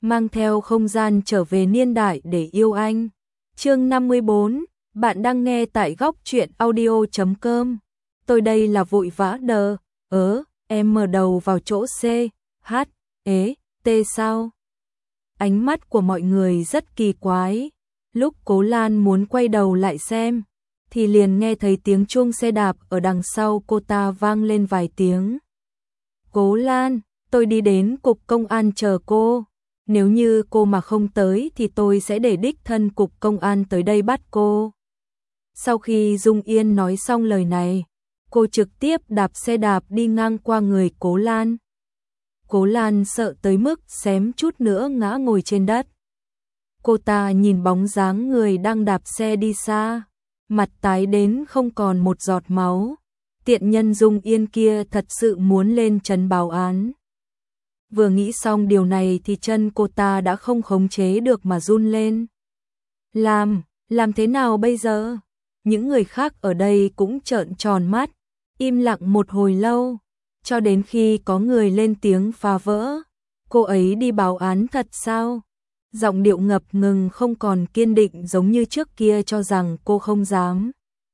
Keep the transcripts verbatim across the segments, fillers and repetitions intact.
mang theo không gian trở về niên đại để yêu anh. Chương năm mươi bốn, bạn đang nghe tại góc truyện audio chấm com. Tôi đây là vội vã đờ, ớ, em mở đầu vào chỗ C, H, ế, T sao? Ánh mắt của mọi người rất kỳ quái. Lúc Cố Lan muốn quay đầu lại xem, thì liền nghe thấy tiếng chuông xe đạp ở đằng sau cô ta vang lên vài tiếng. Cố Lan, tôi đi đến cục công an chờ cô. Nếu như cô mà không tới thì tôi sẽ để đích thân cục công an tới đây bắt cô. Sau khi Dung Yên nói xong lời này, cô trực tiếp đạp xe đạp đi ngang qua người Cố Lan. Cố Lan sợ tới mức xém chút nữa ngã ngồi trên đất. Cô ta nhìn bóng dáng người đang đạp xe đi xa, mặt tái đến không còn một giọt máu. Tiện nhân Dung Yên kia thật sự muốn lên trấn báo án. Vừa nghĩ xong điều này thì chân cô ta đã không khống chế được mà run lên. Làm, làm thế nào bây giờ? Những người khác ở đây cũng trợn tròn mắt, im lặng một hồi lâu, cho đến khi có người lên tiếng phá vỡ. Cô ấy đi báo án thật sao? Giọng điệu ngập ngừng không còn kiên định giống như trước kia cho rằng cô không dám.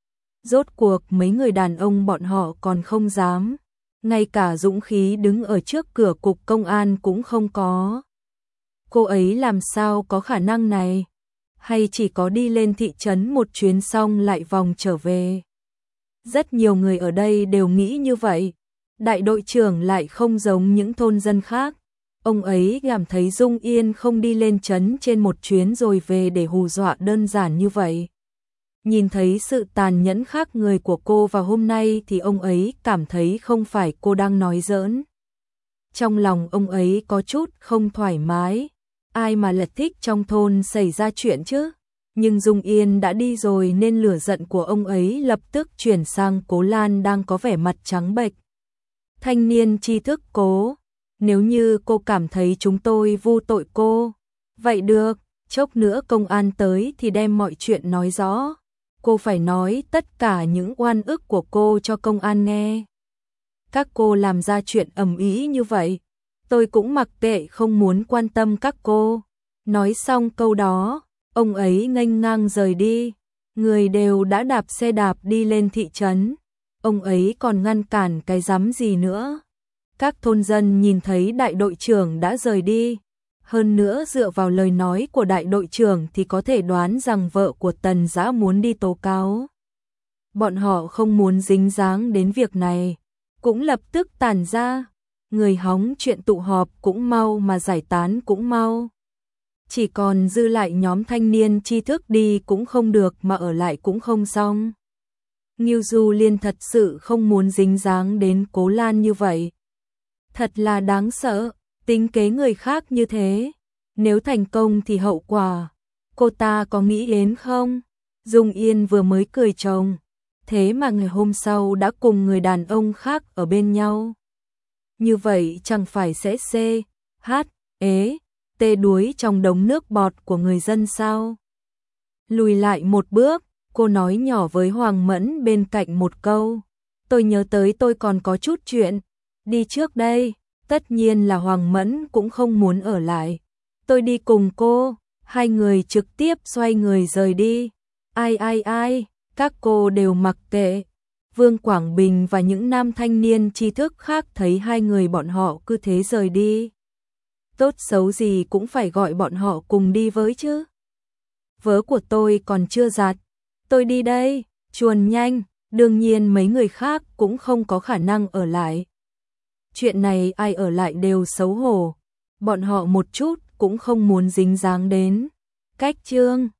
Rốt cuộc mấy người đàn ông bọn họ còn không dám. Ngay cả dũng khí đứng ở trước cửa cục công an cũng không có. Cô ấy làm sao có khả năng này? Hay chỉ có đi lên thị trấn một chuyến xong lại vòng trở về? Rất nhiều người ở đây đều nghĩ như vậy. Đại đội trưởng lại không giống những thôn dân khác. Ông ấy cảm thấy Dung Yên không đi lên trấn trên một chuyến rồi về để hù dọa đơn giản như vậy. Nhìn thấy sự tàn nhẫn khác người của cô vào hôm nay thì ông ấy cảm thấy không phải cô đang nói giỡn. Trong lòng ông ấy có chút không thoải mái. Ai mà là thích trong thôn xảy ra chuyện chứ? Nhưng Dung Yên đã đi rồi nên lửa giận của ông ấy lập tức chuyển sang Cố Lan đang có vẻ mặt trắng bệch. Thanh niên tri thức Cố, nếu như cô cảm thấy chúng tôi vu tội cô, vậy được, chốc nữa công an tới thì đem mọi chuyện nói rõ. Cô phải nói tất cả những oan ức của cô cho công an nghe. Các cô làm ra chuyện ầm ĩ như vậy, tôi cũng mặc kệ, không muốn quan tâm các cô. Nói xong câu đó, ông ấy nghênh ngang rời đi. Người đều đã đạp xe đạp đi lên thị trấn. Ông ấy còn ngăn cản cái rắm gì nữa. Các thôn dân nhìn thấy đại đội trưởng đã rời đi. Hơn nữa dựa vào lời nói của đại đội trưởng thì có thể đoán rằng vợ của Tần Dã muốn đi tố cáo. Bọn họ không muốn dính dáng đến việc này, cũng lập tức tản ra. Người hóng chuyện tụ họp cũng mau mà giải tán cũng mau. Chỉ còn dư lại nhóm thanh niên tri thức đi cũng không được mà ở lại cũng không xong. Ngưu Du Liên thật sự không muốn dính dáng đến Cố Lan như vậy. Thật là đáng sợ, tính kế người khác như thế. Nếu thành công thì hậu quả, cô ta có nghĩ đến không? Dung Yên vừa mới cười chồng, thế mà ngày hôm sau đã cùng người đàn ông khác ở bên nhau. Như vậy chẳng phải sẽ C, H, ế, T đuối trong đống nước bọt của người dân sao? Lùi lại một bước, cô nói nhỏ với Hoàng Mẫn bên cạnh một câu. Tôi nhớ tới tôi còn có chút chuyện, đi trước đây. Tất nhiên là Hoàng Mẫn cũng không muốn ở lại. Tôi đi cùng cô. Hai người trực tiếp xoay người rời đi. Ai ai ai, các cô đều mặc kệ. Vương Quảng Bình và những nam thanh niên tri thức khác thấy hai người bọn họ cứ thế rời đi. Tốt xấu gì cũng phải gọi bọn họ cùng đi với chứ. Vớ của tôi còn chưa giặt. Tôi đi đây, chuồn nhanh. Đương nhiên mấy người khác cũng không có khả năng ở lại. Chuyện này ai ở lại đều xấu hổ. Bọn họ một chút cũng không muốn dính dáng đến. Cách chương